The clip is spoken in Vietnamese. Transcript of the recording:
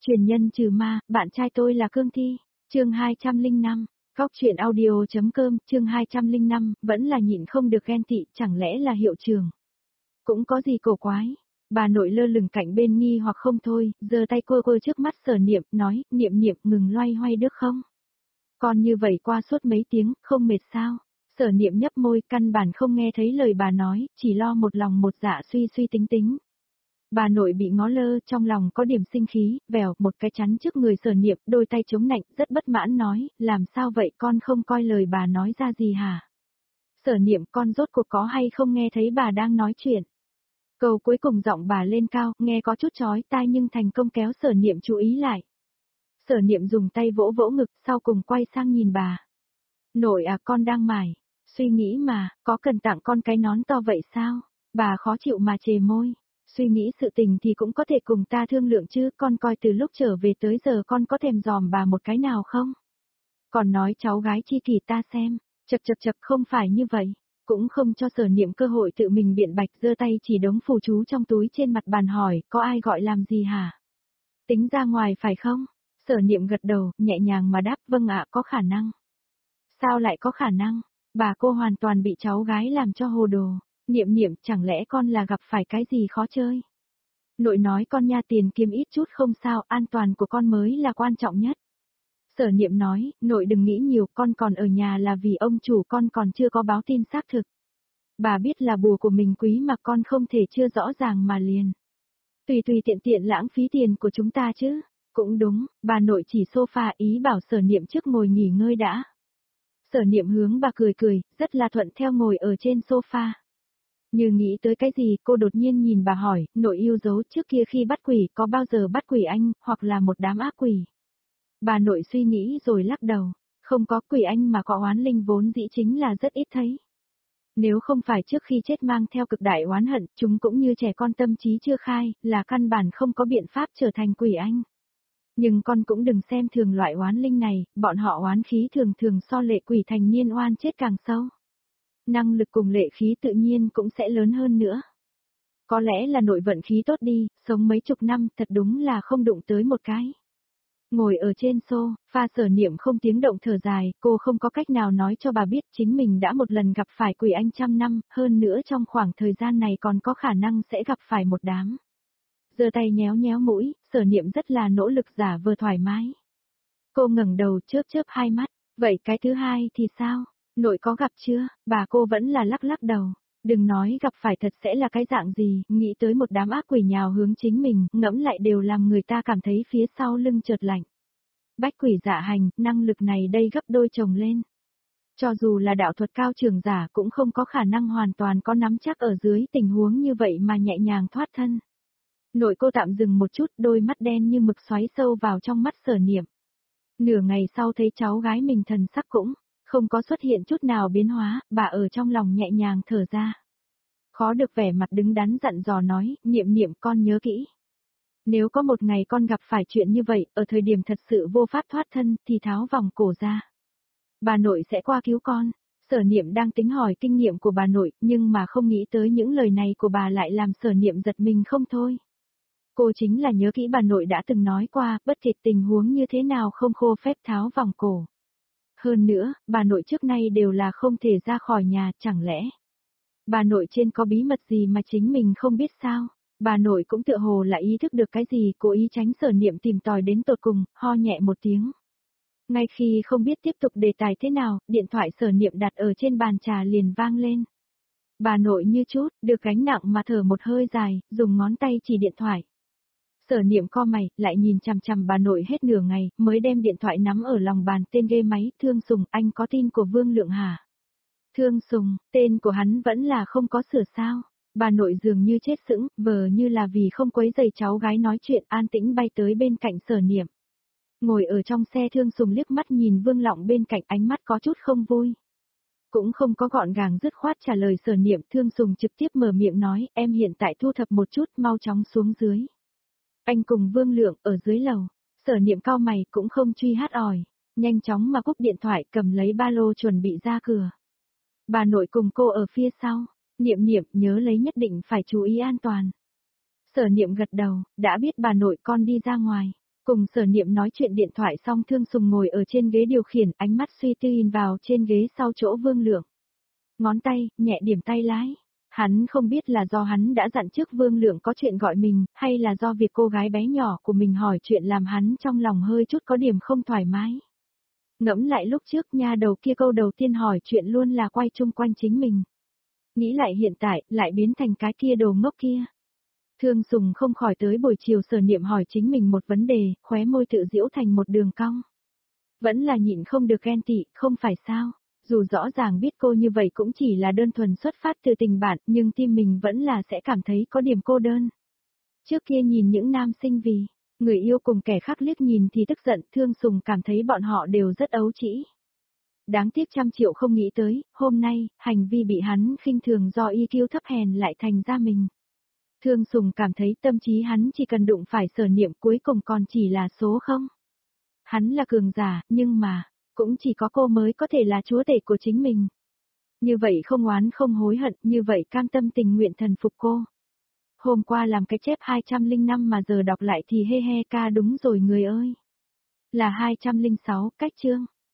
Truyền nhân trừ ma, bạn trai tôi là Cương Thi. Chương 205. Góc truyện audio.com, chương 205, vẫn là nhịn không được ghen tị, chẳng lẽ là hiệu trưởng. Cũng có gì cổ quái. Bà nội lơ lửng cạnh bên nghi hoặc không thôi, giơ tay quơ quơ trước mắt Sở Niệm, nói, Niệm Niệm ngừng loay hoay được không? Còn như vậy qua suốt mấy tiếng, không mệt sao? Sở Niệm nhấp môi, căn bản không nghe thấy lời bà nói, chỉ lo một lòng một dạ suy suy tính tính. Bà nội bị ngó lơ, trong lòng có điểm sinh khí, vèo, một cái chắn trước người Sở Niệm, đôi tay chống nạnh, rất bất mãn nói, làm sao vậy con không coi lời bà nói ra gì hả? Sở Niệm, con rốt cuộc có hay không nghe thấy bà đang nói chuyện? Câu cuối cùng giọng bà lên cao, nghe có chút chói tai nhưng thành công kéo Sở Niệm chú ý lại. Sở Niệm dùng tay vỗ vỗ ngực, sau cùng quay sang nhìn bà. Nội à, con đang mải, suy nghĩ mà, có cần tặng con cái nón to vậy sao? Bà khó chịu mà chề môi. Suy nghĩ sự tình thì cũng có thể cùng ta thương lượng chứ, con coi từ lúc trở về tới giờ con có thèm dòm bà một cái nào không? Còn nói cháu gái chi kỷ ta xem, chập không phải như vậy, cũng không cho Sở Niệm cơ hội tự mình biện bạch, giơ tay chỉ đống phù chú trong túi trên mặt bàn hỏi, có ai gọi làm gì hả? Tính ra ngoài phải không? Sở Niệm gật đầu, nhẹ nhàng mà đáp, vâng ạ, có khả năng. Sao lại có khả năng? Bà cô hoàn toàn bị cháu gái làm cho hồ đồ. Niệm Niệm, chẳng lẽ con là gặp phải cái gì khó chơi? Nội nói con nha, tiền kiếm ít chút không sao, an toàn của con mới là quan trọng nhất. Sở Niệm nói, nội đừng nghĩ nhiều, con còn ở nhà là vì ông chủ con còn chưa có báo tin xác thực. Bà biết là bùa của mình quý mà con không thể chưa rõ ràng mà liền. Tùy tiện tiện lãng phí tiền của chúng ta chứ. Cũng đúng, bà nội chỉ sofa ý bảo Sở Niệm trước ngồi nghỉ ngơi đã. Sở Niệm hướng bà cười cười, rất là thuận theo ngồi ở trên sofa. Như nghĩ tới cái gì, cô đột nhiên nhìn bà hỏi, nội yêu dấu trước kia khi bắt quỷ có bao giờ bắt quỷ anh, hoặc là một đám ác quỷ. Bà nội suy nghĩ rồi lắc đầu, không có, quỷ anh mà có oán linh vốn dĩ chính là rất ít thấy. Nếu không phải trước khi chết mang theo cực đại oán hận, chúng cũng như trẻ con tâm trí chưa khai, là căn bản không có biện pháp trở thành quỷ anh. Nhưng con cũng đừng xem thường loại oán linh này, bọn họ oán khí thường thường so lệ quỷ thành niên oan chết càng sâu. Năng lực cùng lệ khí tự nhiên cũng sẽ lớn hơn nữa. Có lẽ là nội vận khí tốt đi, sống mấy chục năm thật đúng là không đụng tới một cái. Ngồi ở trên sofa, Sở Niệm không tiếng động thở dài, cô không có cách nào nói cho bà biết chính mình đã một lần gặp phải quỷ anh 100 năm, hơn nữa trong khoảng thời gian này còn có khả năng sẽ gặp phải một đám. Giơ tay nhéo nhéo mũi, Sở Niệm rất là nỗ lực giả vờ thoải mái. Cô ngẩng đầu chớp hai mắt, vậy cái thứ hai thì sao? Nội có gặp chưa? Bà cô vẫn là lắc đầu. Đừng nói gặp phải thật sẽ là cái dạng gì, nghĩ tới một đám ác quỷ nhào hướng chính mình, ngẫm lại đều làm người ta cảm thấy phía sau lưng chợt lạnh. Bách quỷ dạ hành, năng lực này đây gấp đôi chồng lên. Cho dù là đạo thuật cao trường giả cũng không có khả năng hoàn toàn có nắm chắc ở dưới tình huống như vậy mà nhẹ nhàng thoát thân. Nội cô tạm dừng một chút, đôi mắt đen như mực xoáy sâu vào trong mắt Sở Niệm. Nửa ngày sau thấy cháu gái mình thần sắc cũng không có xuất hiện chút nào biến hóa, bà ở trong lòng nhẹ nhàng thở ra. Khó được vẻ mặt đứng đắn dặn dò nói, Niệm Niệm con nhớ kỹ. Nếu có một ngày con gặp phải chuyện như vậy, ở thời điểm thật sự vô pháp thoát thân, thì tháo vòng cổ ra. Bà nội sẽ qua cứu con. Sở Niệm đang tính hỏi kinh nghiệm của bà nội, nhưng mà không nghĩ tới những lời này của bà lại làm Sở Niệm giật mình không thôi. Cô chính là nhớ kỹ bà nội đã từng nói qua, bất kể tình huống như thế nào không khô phép tháo vòng cổ. Hơn nữa, bà nội trước nay đều là không thể ra khỏi nhà, chẳng lẽ bà nội trên có bí mật gì mà chính mình không biết sao? Bà nội cũng tựa hồ là ý thức được cái gì, cố ý tránh Sở Niệm tìm tòi đến tột cùng, ho nhẹ một tiếng. Ngay khi không biết tiếp tục đề tài thế nào, điện thoại Sở Niệm đặt ở trên bàn trà liền vang lên. Bà nội như chút, được gánh nặng mà thở một hơi dài, dùng ngón tay chỉ điện thoại. Sở Niệm co mày, lại nhìn chằm chằm bà nội hết nửa ngày, mới đem điện thoại nắm ở lòng bàn tên ghê máy, Thương Sùng, anh có tin của Vương Lượng hả? Thương Sùng, tên của hắn vẫn là không có sửa sao? Bà nội dường như chết sững, vờ như là vì không quấy rầy cháu gái nói chuyện, an tĩnh bay tới bên cạnh Sở Niệm. Ngồi ở trong xe, Thương Sùng liếc mắt nhìn Vương Lọng bên cạnh, ánh mắt có chút không vui. Cũng không có gọn gàng dứt khoát trả lời Sở Niệm, Thương Sùng trực tiếp mở miệng nói, em hiện tại thu thập một chút, mau chóng xuống dưới. Anh cùng Vương Lượng ở dưới lầu. Sở Niệm cau mày cũng không truy hát ỏi, nhanh chóng mà cúp điện thoại, cầm lấy ba lô chuẩn bị ra cửa. Bà nội cùng cô ở phía sau. Niệm Niệm nhớ lấy, nhất định phải chú ý an toàn. Sở Niệm gật đầu, đã biết bà nội, con đi ra ngoài. Cùng Sở Niệm nói chuyện điện thoại xong Thương Sùng ngồi ở trên ghế điều khiển, ánh mắt suy tư nhìn vào trên ghế sau chỗ Vương Lượng. Ngón tay, nhẹ điểm tay lái. Hắn không biết là do hắn đã dặn trước Vương Lượng có chuyện gọi mình, hay là do việc cô gái bé nhỏ của mình hỏi chuyện làm hắn trong lòng hơi chút có điểm không thoải mái. Ngẫm lại lúc trước nha đầu kia câu đầu tiên hỏi chuyện luôn là quay chung quanh chính mình. Nghĩ lại hiện tại, lại biến thành cái kia đồ ngốc kia. Thương Sùng không khỏi tới buổi chiều Sở Niệm hỏi chính mình một vấn đề, khóe môi tự giễu thành một đường cong. Vẫn là nhịn không được ghen tị, không phải sao? Dù rõ ràng biết cô như vậy cũng chỉ là đơn thuần xuất phát từ tình bạn, nhưng tim mình vẫn là sẽ cảm thấy có điểm cô đơn. Trước kia nhìn những nam sinh vì người yêu cùng kẻ khác liếc nhìn thì tức giận, Thương Sùng cảm thấy bọn họ đều rất ấu trĩ. Đáng tiếc 100 triệu không nghĩ tới, hôm nay, hành vi bị hắn khinh thường do EQ thấp hèn lại thành ra mình. Thương Sùng cảm thấy tâm trí hắn chỉ cần đụng phải Sở Niệm cuối cùng còn chỉ là số không. Hắn là cường giả, nhưng mà, cũng chỉ có cô mới có thể là chúa tể của chính mình. Như vậy không oán không hối hận, như vậy cam tâm tình nguyện thần phục cô. Hôm qua làm cái chép 205 mà giờ đọc lại thì he he ca đúng rồi người ơi. Là 206, cách chương.